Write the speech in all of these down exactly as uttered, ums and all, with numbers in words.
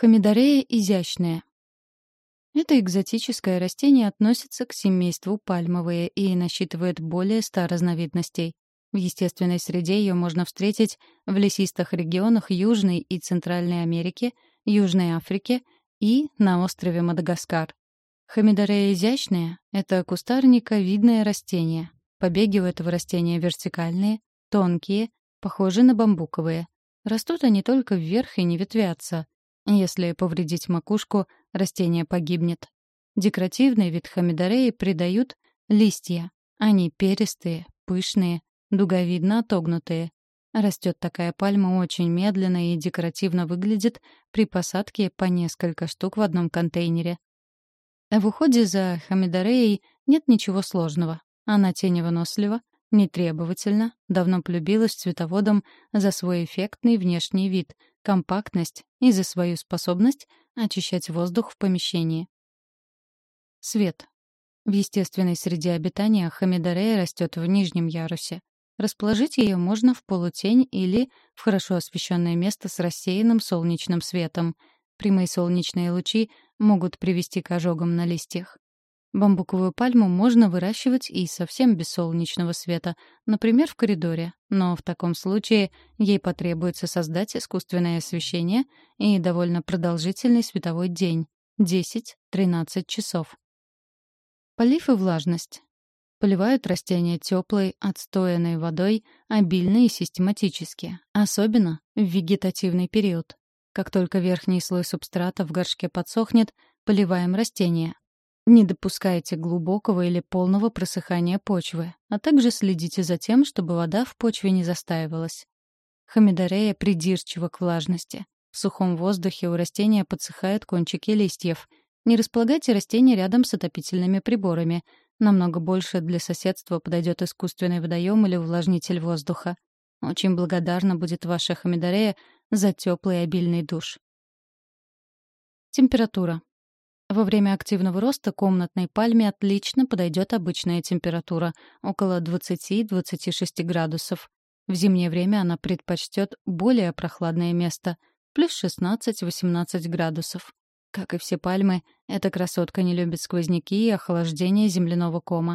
Хомидорея изящная. Это экзотическое растение относится к семейству пальмовые и насчитывает более ста разновидностей. В естественной среде ее можно встретить в лесистых регионах Южной и Центральной Америки, Южной Африки и на острове Мадагаскар. Хомидорея изящная — это кустарниковидное растение. Побеги у этого растения вертикальные, тонкие, похожи на бамбуковые. Растут они только вверх и не ветвятся. Если повредить макушку, растение погибнет. Декоративный вид хомидореи придают листья. Они перистые, пышные, дуговидно отогнутые. Растет такая пальма очень медленно и декоративно выглядит при посадке по несколько штук в одном контейнере. В уходе за хомидореей нет ничего сложного. Она теневынослива, нетребовательна, давно полюбилась цветоводам за свой эффектный внешний вид, компактность и за свою способность очищать воздух в помещении. Свет. В естественной среде обитания хомидорея растет в нижнем ярусе. Расположить ее можно в полутень или в хорошо освещенное место с рассеянным солнечным светом. Прямые солнечные лучи могут привести к ожогам на листьях. Бамбуковую пальму можно выращивать и совсем без солнечного света, например, в коридоре, но в таком случае ей потребуется создать искусственное освещение и довольно продолжительный световой день — десять-тринадцать часов. Полив и влажность. Поливают растения теплой, отстоянной водой обильно и систематически, особенно в вегетативный период. Как только верхний слой субстрата в горшке подсохнет, поливаем растения. Не допускайте глубокого или полного просыхания почвы, а также следите за тем, чтобы вода в почве не застаивалась. Хомидорея придирчива к влажности. В сухом воздухе у растения подсыхают кончики листьев. Не располагайте растения рядом с отопительными приборами. Намного больше для соседства подойдет искусственный водоем или увлажнитель воздуха. Очень благодарна будет ваша хомидорея за теплый обильный душ. Температура. Во время активного роста комнатной пальме отлично подойдет обычная температура — около двадцать-двадцать шесть градусов. В зимнее время она предпочтет более прохладное место — плюс шестнадцать-восемнадцать градусов. Как и все пальмы, эта красотка не любит сквозняки и охлаждение земляного кома.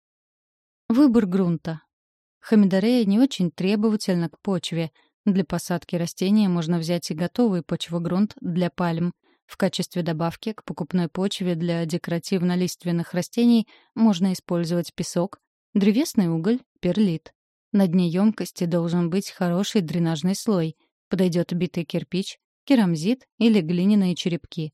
Выбор грунта. Хомидорея не очень требовательна к почве. Для посадки растения можно взять и готовый почвогрунт для пальм. В качестве добавки к покупной почве для декоративно-лиственных растений можно использовать песок, древесный уголь, перлит. На дне емкости должен быть хороший дренажный слой. Подойдет битый кирпич, керамзит или глиняные черепки.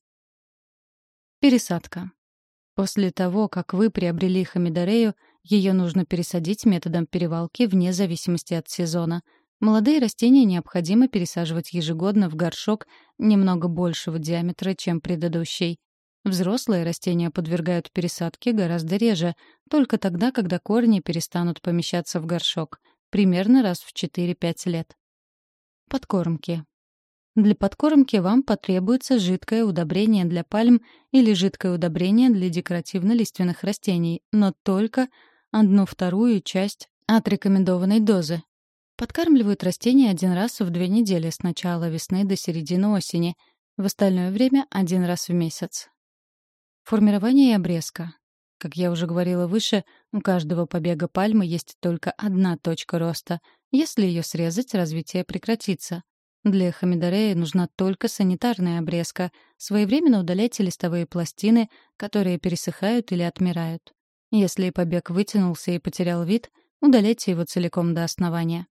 Пересадка. После того, как вы приобрели хомидорею, ее нужно пересадить методом перевалки вне зависимости от сезона. Молодые растения необходимо пересаживать ежегодно в горшок немного большего диаметра, чем предыдущий. Взрослые растения подвергают пересадке гораздо реже, только тогда, когда корни перестанут помещаться в горшок, примерно раз в четыре-пять лет. Подкормки. Для подкормки вам потребуется жидкое удобрение для пальм или жидкое удобрение для декоративно-лиственных растений, но только одну-вторую часть от рекомендованной дозы. Подкармливают растения один раз в две недели с начала весны до середины осени, в остальное время один раз в месяц. Формирование и обрезка. Как я уже говорила выше, у каждого побега пальмы есть только одна точка роста. Если ее срезать, развитие прекратится. Для хомидореи нужна только санитарная обрезка. Своевременно удаляйте листовые пластины, которые пересыхают или отмирают. Если побег вытянулся и потерял вид, удаляйте его целиком до основания.